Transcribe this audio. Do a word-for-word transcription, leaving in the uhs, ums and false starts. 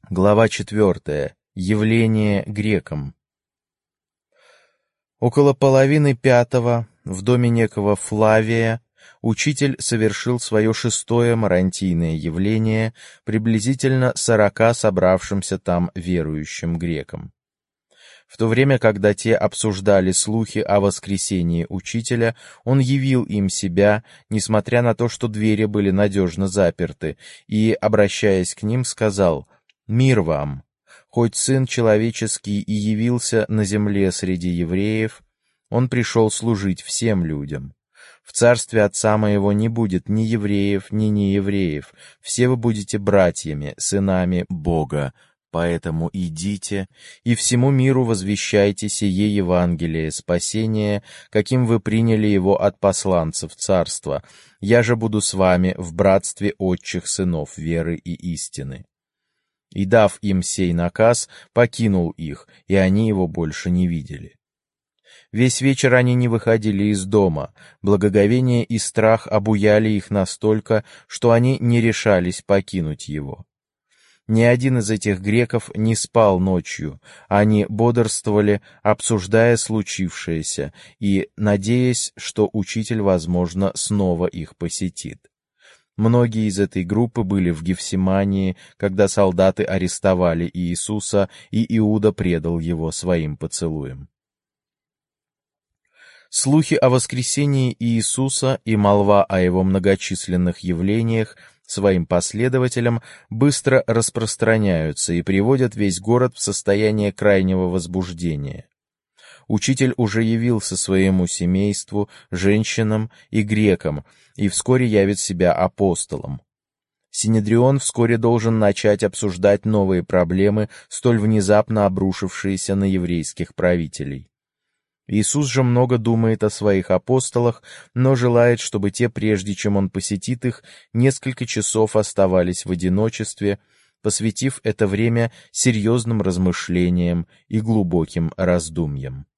Глава четвертая. Явление грекам. Около половины пятого в доме некого Флавия учитель совершил свое шестое марантийное явление приблизительно сорока собравшимся там верующим грекам. В то время, когда те обсуждали слухи о воскресении учителя, он явил им себя, несмотря на то, что двери были надежно заперты, и, обращаясь к ним, сказал: «Мир вам! Хоть Сын Человеческий и явился на земле среди евреев, Он пришел служить всем людям. В царстве Отца Моего не будет ни евреев, ни неевреев, все вы будете братьями, сынами Бога. Поэтому идите и всему миру возвещайте сие Евангелие спасения, каким вы приняли его от посланцев царства. Я же буду с вами в братстве отчих сынов веры и истины». И, дав им сей наказ, покинул их, и они его больше не видели. Весь вечер они не выходили из дома, благоговение и страх обуяли их настолько, что они не решались покинуть его. Ни один из этих греков не спал ночью, они бодрствовали, обсуждая случившееся и надеясь, что учитель, возможно, снова их посетит. Многие из этой группы были в Гефсимании, когда солдаты арестовали Иисуса, и Иуда предал его своим поцелуем. Слухи о воскресении Иисуса и молва о его многочисленных явлениях своим последователям быстро распространяются и приводят весь город в состояние крайнего возбуждения. Учитель уже явился своему семейству, женщинам и грекам, и вскоре явит себя апостолом. Синедрион вскоре должен начать обсуждать новые проблемы, столь внезапно обрушившиеся на еврейских правителей. Иисус же много думает о своих апостолах, но желает, чтобы те, прежде чем он посетит их, несколько часов оставались в одиночестве, посвятив это время серьезным размышлениям и глубоким раздумьям.